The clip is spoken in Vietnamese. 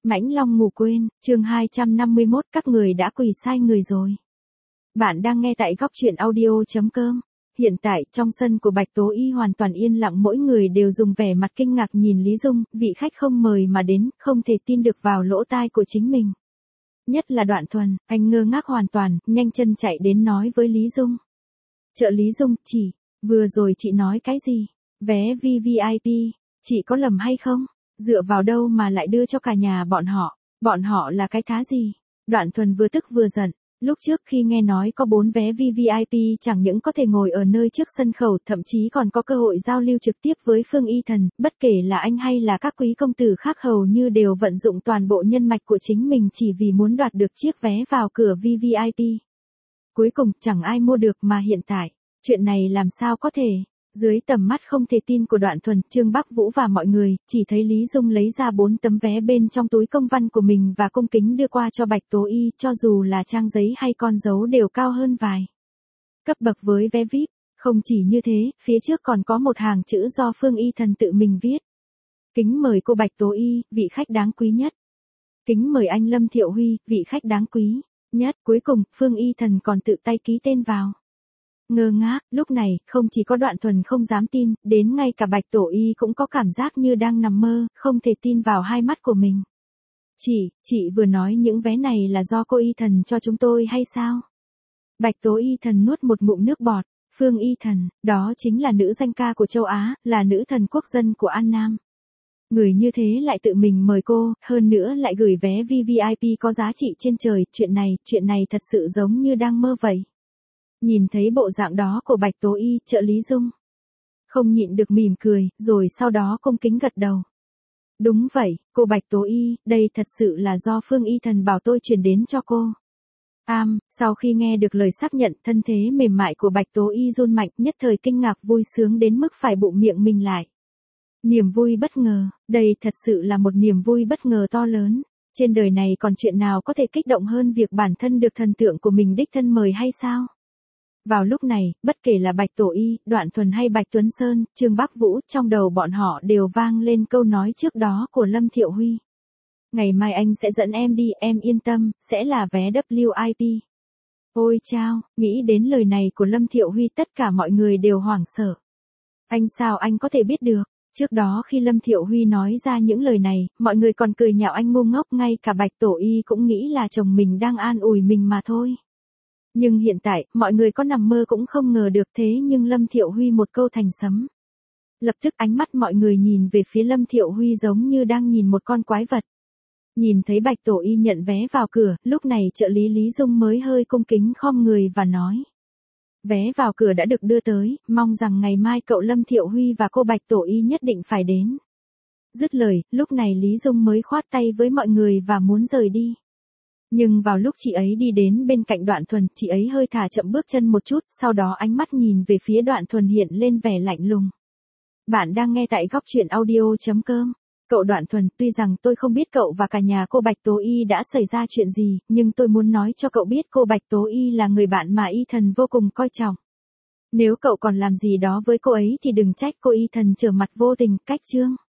Mãnh Long ngủ quên, chương 251 các người đã quỳ sai người rồi. Bạn đang nghe tại góc chuyện audio.com. Hiện tại, trong sân của Bạch Tố Y hoàn toàn yên lặng, mỗi người đều dùng vẻ mặt kinh ngạc nhìn Lý Dung, vị khách không mời mà đến, không thể tin được vào lỗ tai của chính mình. Nhất là Đoạn Thuần, anh ngơ ngác hoàn toàn, nhanh chân chạy đến nói với Lý Dung. Trợ lý Dung, vừa rồi chị nói cái gì? Vé VVIP, chị có lầm hay không? Dựa vào đâu mà lại đưa cho cả nhà bọn họ là cái thá gì? Đoạn Thuần vừa tức vừa giận, lúc trước khi nghe nói có 4 vé VVIP chẳng những có thể ngồi ở nơi trước sân khấu, thậm chí còn có cơ hội giao lưu trực tiếp với Phương Y Thần, bất kể là anh hay là các quý công tử khác hầu như đều vận dụng toàn bộ nhân mạch của chính mình chỉ vì muốn đoạt được chiếc vé vào cửa VVIP. Cuối cùng chẳng ai mua được, mà hiện tại, chuyện này làm sao có thể? Dưới tầm mắt không thể tin của Đoạn Thuần, Trương Bắc Vũ và mọi người, chỉ thấy Lý Dung lấy ra 4 tấm vé bên trong túi công văn của mình và cung kính đưa qua cho Bạch Tố Y, cho dù là trang giấy hay con dấu đều cao hơn vài cấp bậc với vé VIP. Không chỉ như thế, phía trước còn có một hàng chữ do Phương Y Thần tự mình viết. Kính mời cô Bạch Tố Y, vị khách đáng quý nhất. Kính mời anh Lâm Thiệu Huy, vị khách đáng quý nhất. Cuối cùng, Phương Y Thần còn tự tay ký tên vào. Ngơ ngác, lúc này, không chỉ có Đoạn Thuần không dám tin, đến ngay cả Bạch Tố Y cũng có cảm giác như đang nằm mơ, không thể tin vào hai mắt của mình. Chị vừa nói những vé này là do cô Y Thần cho chúng tôi hay sao? Bạch Tố Y Thần nuốt một ngụm nước bọt. Phương Y Thần, đó chính là nữ danh ca của châu Á, là nữ thần quốc dân của An Nam. Người như thế lại tự mình mời cô, hơn nữa lại gửi vé VVIP có giá trị trên trời, chuyện này thật sự giống như đang mơ vậy. Nhìn thấy bộ dạng đó của Bạch Tố Y, trợ lý Dung không nhịn được mỉm cười, rồi sau đó cung kính gật đầu. Đúng vậy, cô Bạch Tố Y, đây thật sự là do Phương Y Thần bảo tôi chuyển đến cho cô. Sau khi nghe được lời xác nhận, thân thế mềm mại của Bạch Tố Y run mạnh, nhất thời kinh ngạc vui sướng đến mức phải bụm miệng mình lại. Niềm vui bất ngờ, đây thật sự là một niềm vui bất ngờ to lớn. Trên đời này còn chuyện nào có thể kích động hơn việc bản thân được thần tượng của mình đích thân mời hay sao? Vào lúc này, bất kể là Bạch Tố Y, Đoạn Thuần hay Bạch Tuấn Sơn, Trương Bắc Vũ, trong đầu bọn họ đều vang lên câu nói trước đó của Lâm Thiệu Huy. Ngày mai anh sẽ dẫn em đi, em yên tâm, sẽ là vé WIP. Ôi chao, nghĩ đến lời này của Lâm Thiệu Huy tất cả mọi người đều hoảng sợ. Sao anh có thể biết được? Trước đó khi Lâm Thiệu Huy nói ra những lời này, mọi người còn cười nhạo anh ngu ngốc, ngay cả Bạch Tố Y cũng nghĩ là chồng mình đang an ủi mình mà thôi. Nhưng hiện tại, mọi người có nằm mơ cũng không ngờ được, thế nhưng Lâm Thiệu Huy một câu thành sấm. Lập tức ánh mắt mọi người nhìn về phía Lâm Thiệu Huy giống như đang nhìn một con quái vật. Nhìn thấy Bạch Tố Y nhận vé vào cửa, lúc này trợ lý Lý Dung mới hơi cung kính khom người và nói. Vé vào cửa đã được đưa tới, mong rằng ngày mai cậu Lâm Thiệu Huy và cô Bạch Tố Y nhất định phải đến. Dứt lời, lúc này Lý Dung mới khoát tay với mọi người và muốn rời đi. Nhưng vào lúc chị ấy đi đến bên cạnh Đoạn Thuần, chị ấy hơi thả chậm bước chân một chút, sau đó ánh mắt nhìn về phía Đoạn Thuần hiện lên vẻ lạnh lùng. Bạn đang nghe tại góc chuyện audio.com. Cậu Đoạn Thuần, tuy rằng tôi không biết cậu và cả nhà cô Bạch Tố Y đã xảy ra chuyện gì, nhưng tôi muốn nói cho cậu biết cô Bạch Tố Y là người bạn mà Y Thần vô cùng coi trọng. Nếu cậu còn làm gì đó với cô ấy thì đừng trách cô Y Thần trở mặt vô tình, cách chương.